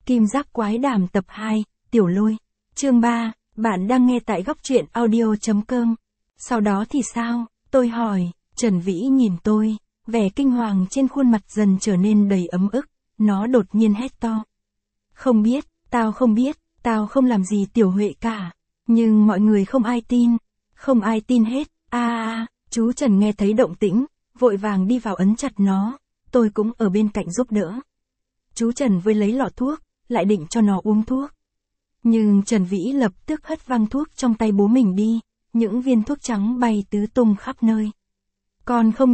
Kim Giác Quái Đàm tập 2, Tiểu Lôi. Chương 3, bạn đang nghe tại góc truyện audio.com. Sau đó thì sao? Tôi hỏi. Trần Vĩ nhìn tôi, vẻ kinh hoàng trên khuôn mặt dần trở nên đầy ấm ức, nó đột nhiên hét to. Không biết, tao không làm gì Tiểu Huệ cả. Nhưng mọi người không ai tin hết. Chú Trần nghe thấy động tĩnh, vội vàng đi vào ấn chặt nó, tôi cũng ở bên cạnh giúp đỡ. Chú Trần với lấy lọ thuốc, lại định cho nó uống thuốc. Nhưng Trần Vĩ lập tức hất văng thuốc trong tay bố mình đi, những viên thuốc trắng bay tứ tung khắp nơi. Con không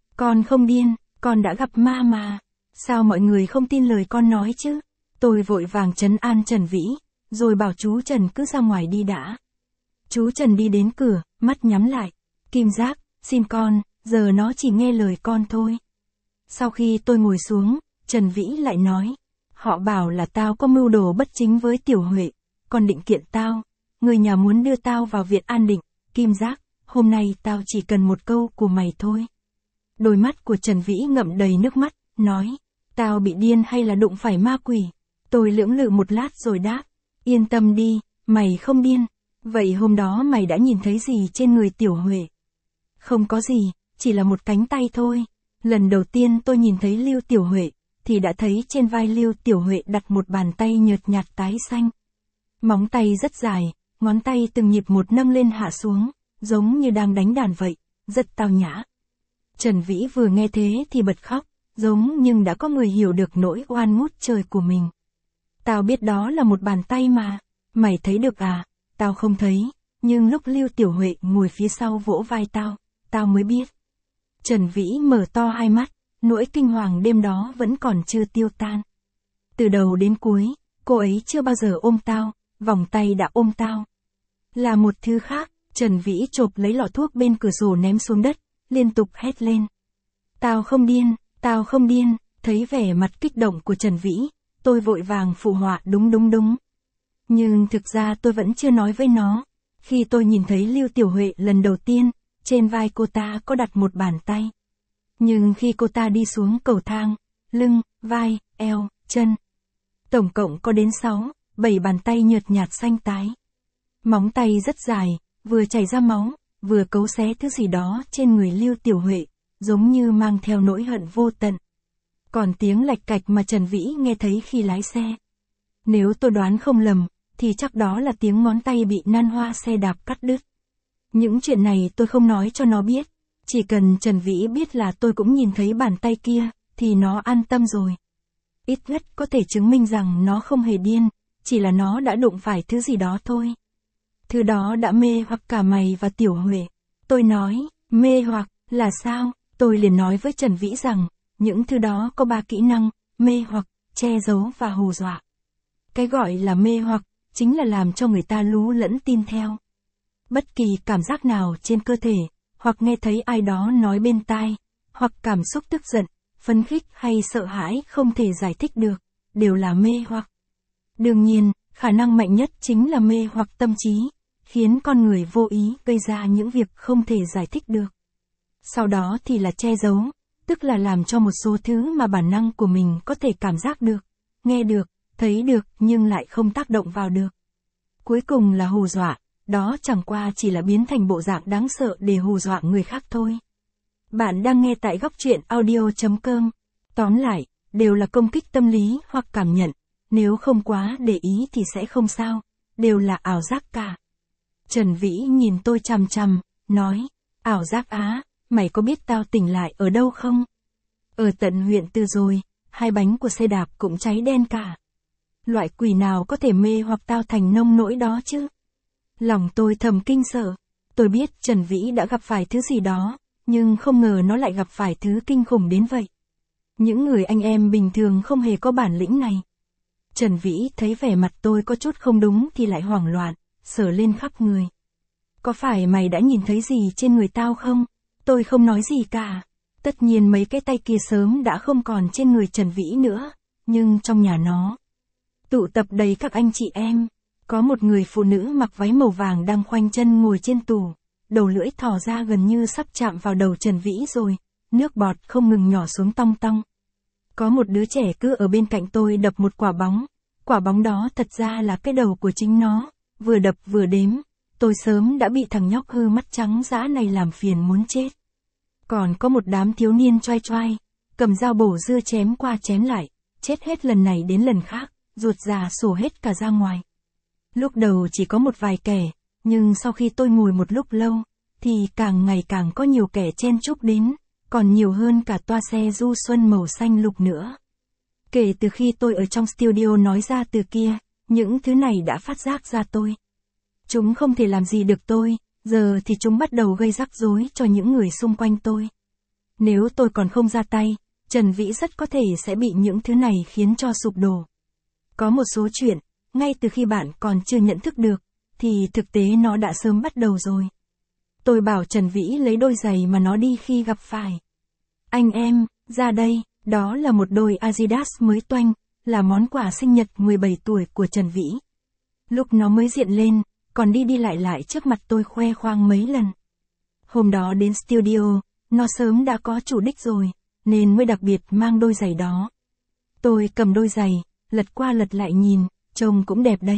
điên, con đã gặp ma mà. Sao mọi người không tin lời con nói chứ? Tôi vội vàng trấn an Trần Vĩ, rồi bảo chú Trần cứ ra ngoài đi đã. Chú Trần đi đến cửa, mắt nhắm lại. Kim Giác, xin con, giờ nó chỉ nghe lời con thôi. Sau khi tôi ngồi xuống, Trần Vĩ lại nói. Họ bảo là tao có mưu đồ bất chính với Tiểu Huệ, còn định kiện tao. Người nhà muốn đưa tao vào viện an định. Kim Giác, hôm nay tao chỉ cần một câu của mày thôi. Đôi mắt của Trần Vĩ ngậm đầy nước mắt, nói. Tao bị điên hay là đụng phải ma quỷ? Tôi lưỡng lự một lát rồi đáp. Yên tâm đi, mày không điên. Vậy hôm đó mày đã nhìn thấy gì trên người Tiểu Huệ? Không có gì, chỉ là một cánh tay thôi. Lần đầu tiên tôi nhìn thấy Lưu Tiểu Huệ, thì đã thấy trên vai Lưu Tiểu Huệ đặt một bàn tay nhợt nhạt tái xanh. Móng tay rất dài, ngón tay từng nhịp một nâng lên hạ xuống, giống như đang đánh đàn vậy, rất tao nhã. Trần Vĩ vừa nghe thế thì bật khóc, giống nhưng đã có người hiểu được nỗi oan ngút trời của mình. Tao biết đó là một bàn tay mà, mày thấy được à? Tao không thấy, nhưng lúc Lưu Tiểu Huệ ngồi phía sau vỗ vai tao mới biết. Trần Vĩ mở to hai mắt, nỗi kinh hoàng đêm đó vẫn còn chưa tiêu tan. Từ đầu đến cuối, cô ấy chưa bao giờ ôm tao, vòng tay đã ôm tao. Là một thứ khác, Trần Vĩ chộp lấy lọ thuốc bên cửa sổ ném xuống đất, liên tục hét lên. Tao không điên, thấy vẻ mặt kích động của Trần Vĩ, tôi vội vàng phụ họa đúng. Nhưng thực ra tôi vẫn chưa nói với nó. Khi tôi nhìn thấy Lưu Tiểu Huệ lần đầu tiên, trên vai cô ta có đặt một bàn tay. Nhưng khi cô ta đi xuống cầu thang, lưng, vai, eo, chân, tổng cộng có đến 6-7 bàn tay nhợt nhạt xanh tái. Móng tay rất dài, vừa chảy ra máu, vừa cấu xé thứ gì đó trên người Lưu Tiểu Huệ, giống như mang theo nỗi hận vô tận. Còn tiếng lạch cạch mà Trần Vĩ nghe thấy khi lái xe. Nếu tôi đoán không lầm, thì chắc đó là tiếng ngón tay bị nan hoa xe đạp cắt đứt. Những chuyện này tôi không nói cho nó biết. Chỉ cần Trần Vĩ biết là tôi cũng nhìn thấy bàn tay kia, thì nó an tâm rồi. Ít nhất có thể chứng minh rằng nó không hề điên, chỉ là nó đã đụng phải thứ gì đó thôi. Thứ đó đã mê hoặc cả mày và Tiểu Huệ. Tôi nói, mê hoặc, là sao? Tôi liền nói với Trần Vĩ rằng, những thứ đó có 3 kỹ năng, mê hoặc, che giấu và hù dọa. Cái gọi là mê hoặc, chính là làm cho người ta lú lẫn tin theo. Bất kỳ cảm giác nào trên cơ thể, hoặc nghe thấy ai đó nói bên tai, hoặc cảm xúc tức giận, phấn khích hay sợ hãi không thể giải thích được, đều là mê hoặc. Đương nhiên, khả năng mạnh nhất chính là mê hoặc tâm trí, khiến con người vô ý gây ra những việc không thể giải thích được. Sau đó thì là che giấu, tức là làm cho một số thứ mà bản năng của mình có thể cảm giác được, nghe được, thấy được nhưng lại không tác động vào được. Cuối cùng là hù dọa, đó chẳng qua chỉ là biến thành bộ dạng đáng sợ để hù dọa người khác thôi. Bạn đang nghe tại góc truyện audio.com. Tóm lại, đều là công kích tâm lý hoặc cảm nhận, nếu không quá để ý thì sẽ không sao, đều là ảo giác cả. Trần Vĩ nhìn tôi chằm chằm, nói, ảo giác á, mày có biết tao tỉnh lại ở đâu không? Ở tận huyện Từ rồi, 2 bánh của xe đạp cũng cháy đen cả. Loại quỷ nào có thể mê hoặc tao thành nông nỗi đó chứ? Lòng tôi thầm kinh sợ. Tôi biết Trần Vĩ đã gặp phải thứ gì đó, nhưng không ngờ nó lại gặp phải thứ kinh khủng đến vậy. Những người anh em bình thường không hề có bản lĩnh này. Trần Vĩ thấy vẻ mặt tôi có chút không đúng thì lại hoảng loạn, sờ lên khắp người. Có phải mày đã nhìn thấy gì trên người tao không? Tôi không nói gì cả. Tất nhiên mấy cái tay kia sớm đã không còn trên người Trần Vĩ nữa, nhưng trong nhà nó tụ tập đầy các anh chị em. Có một người phụ nữ mặc váy màu vàng đang khoanh chân ngồi trên tủ, đầu lưỡi thò ra gần như sắp chạm vào đầu Trần Vĩ rồi, nước bọt không ngừng nhỏ xuống tong tong. Có một đứa trẻ cứ ở bên cạnh tôi đập một quả bóng, quả bóng đó thật ra là cái đầu của chính nó, vừa đập vừa đếm. Tôi sớm đã bị thằng nhóc hư mắt trắng dã này làm phiền muốn chết. Còn có một đám thiếu niên choai choai, cầm dao bổ dưa chém qua chém lại, chết hết lần này đến lần khác, ruột già sổ hết cả ra ngoài. Lúc đầu chỉ có một vài kẻ, nhưng sau khi tôi ngồi một lúc lâu, thì càng ngày càng có nhiều kẻ chen chúc đến, còn nhiều hơn cả toa xe du xuân màu xanh lục nữa. Kể từ khi tôi ở trong studio nói ra từ kia, những thứ này đã phát giác ra tôi. Chúng không thể làm gì được tôi, giờ thì chúng bắt đầu gây rắc rối cho những người xung quanh tôi. Nếu tôi còn không ra tay, Trần Vĩ rất có thể sẽ bị những thứ này khiến cho sụp đổ. Có một số chuyện, ngay từ khi bạn còn chưa nhận thức được, thì thực tế nó đã sớm bắt đầu rồi. Tôi bảo Trần Vĩ lấy đôi giày mà nó đi khi gặp phải. Anh em, ra đây, đó là một đôi Adidas mới toanh, là món quà sinh nhật 17 tuổi của Trần Vĩ. Lúc nó mới diện lên, còn đi lại trước mặt tôi khoe khoang mấy lần. Hôm đó đến studio, nó sớm đã có chủ đích rồi, nên mới đặc biệt mang đôi giày đó. Tôi cầm đôi giày, lật qua lật lại nhìn, trông cũng đẹp đấy.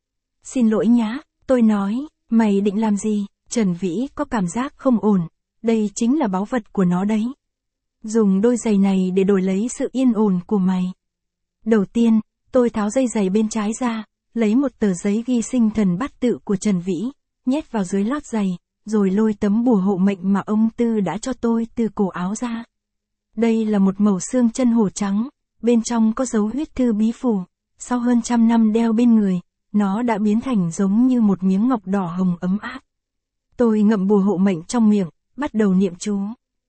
Xin lỗi nhá, tôi nói, mày định làm gì? Trần Vĩ có cảm giác không ổn, đây chính là báu vật của nó đấy. Dùng đôi giày này để đổi lấy sự yên ổn của mày. Đầu tiên, tôi tháo dây giày bên trái ra, lấy một tờ giấy ghi sinh thần bát tự của Trần Vĩ, nhét vào dưới lót giày, rồi lôi tấm bùa hộ mệnh mà ông Tư đã cho tôi từ cổ áo ra. Đây là một mẩu xương chân hổ trắng, bên trong có dấu huyết thư bí phù, sau hơn 100 năm đeo bên người, nó đã biến thành giống như một miếng ngọc đỏ hồng ấm áp. Tôi ngậm bùa hộ mệnh trong miệng, bắt đầu niệm chú.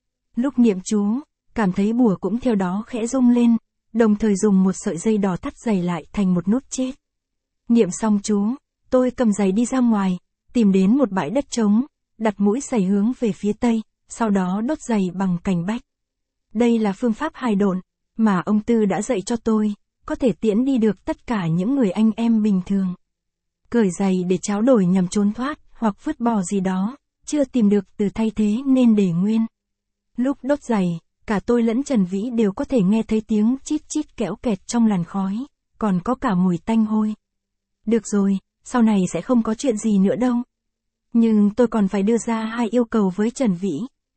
Lúc niệm chú, cảm thấy bùa cũng theo đó khẽ rung lên, đồng thời dùng một sợi dây đỏ thắt giày lại thành một nút chết. Niệm xong chú, tôi cầm giày đi ra ngoài, tìm đến một bãi đất trống, đặt mũi giày hướng về phía tây, sau đó đốt giày bằng cành bách. Đây là phương pháp hài độn, mà ông Tư đã dạy cho tôi, có thể tiễn đi được tất cả những người anh em bình thường. Cởi giày để tráo đổi nhằm trốn thoát, hoặc vứt bỏ gì đó, chưa tìm được từ thay thế nên để nguyên. Lúc đốt giày, cả tôi lẫn Trần Vĩ đều có thể nghe thấy tiếng chít chít kẽo kẹt trong làn khói, còn có cả mùi tanh hôi. Được rồi, sau này sẽ không có chuyện gì nữa đâu. Nhưng tôi còn phải đưa ra 2 yêu cầu với Trần Vĩ.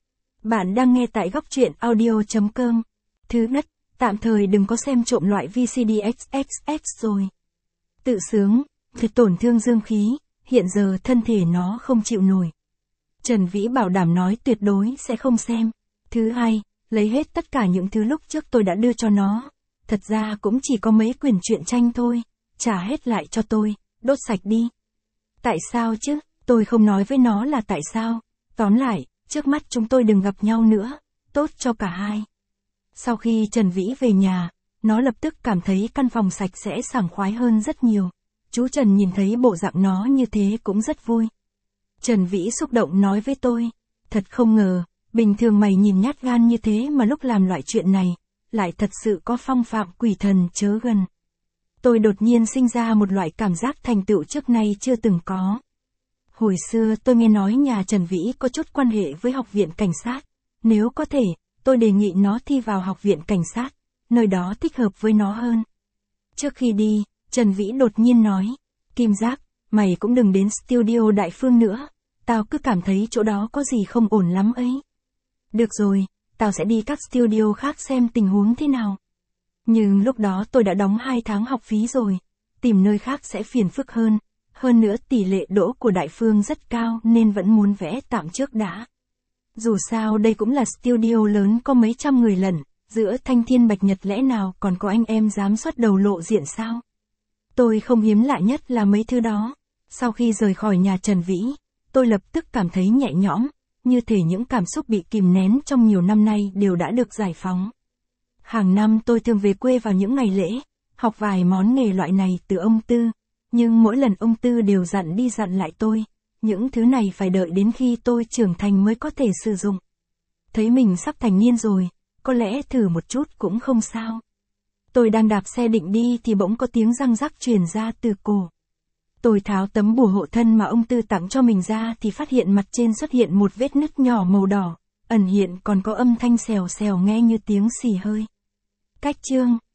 Bạn đang nghe tại góc truyện audio.com. Thứ nhất, tạm thời đừng có xem trộm loại VCD XXX rồi. Tự sướng, thì tổn thương dương khí, hiện giờ thân thể nó không chịu nổi. Trần Vĩ bảo đảm nói tuyệt đối sẽ không xem. Thứ hai, lấy hết tất cả những thứ lúc trước tôi đã đưa cho nó. Thật ra cũng chỉ có mấy quyển truyện tranh thôi, trả hết lại cho tôi, đốt sạch đi. Tại sao chứ, tôi không nói với nó là tại sao. Tóm lại, trước mắt chúng tôi đừng gặp nhau nữa, tốt cho cả hai. Sau khi Trần Vĩ về nhà, nó lập tức cảm thấy căn phòng sạch sẽ sảng khoái hơn rất nhiều. Chú Trần nhìn thấy bộ dạng nó như thế cũng rất vui. Trần Vĩ xúc động nói với tôi, thật không ngờ, bình thường mày nhìn nhát gan như thế mà lúc làm loại chuyện này, lại thật sự có phong phạm quỷ thần chớ gần. Tôi đột nhiên sinh ra một loại cảm giác thành tựu trước nay chưa từng có. Hồi xưa tôi nghe nói nhà Trần Vĩ có chút quan hệ với học viện cảnh sát. Nếu có thể, tôi đề nghị nó thi vào học viện cảnh sát, nơi đó thích hợp với nó hơn. Trước khi đi, Trần Vĩ đột nhiên nói, Kim Giác, mày cũng đừng đến studio Đại Phương nữa, tao cứ cảm thấy chỗ đó có gì không ổn lắm ấy. Được rồi, tao sẽ đi các studio khác xem tình huống thế nào. Nhưng lúc đó tôi đã đóng 2 tháng học phí rồi, tìm nơi khác sẽ phiền phức hơn. Hơn nữa tỷ lệ đỗ của Đại Phương rất cao nên vẫn muốn vẽ tạm trước đã. Dù sao đây cũng là studio lớn có mấy trăm người lận, giữa thanh thiên bạch nhật lẽ nào còn có anh em dám xuất đầu lộ diện sao? Tôi không hiếm lạ nhất là mấy thứ đó. Sau khi rời khỏi nhà Trần Vĩ, tôi lập tức cảm thấy nhẹ nhõm, như thể những cảm xúc bị kìm nén trong nhiều năm nay đều đã được giải phóng. Hàng năm tôi thường về quê vào những ngày lễ, học vài món nghề loại này từ ông Tư. Nhưng mỗi lần ông Tư đều dặn đi dặn lại tôi, những thứ này phải đợi đến khi tôi trưởng thành mới có thể sử dụng. Thấy mình sắp thành niên rồi, có lẽ thử một chút cũng không sao. Tôi đang đạp xe định đi thì bỗng có tiếng răng rắc truyền ra từ cổ. Tôi tháo tấm bùa hộ thân mà ông Tư tặng cho mình ra thì phát hiện mặt trên xuất hiện một vết nứt nhỏ màu đỏ, ẩn hiện còn có âm thanh xèo xèo nghe như tiếng xì hơi. Cách chương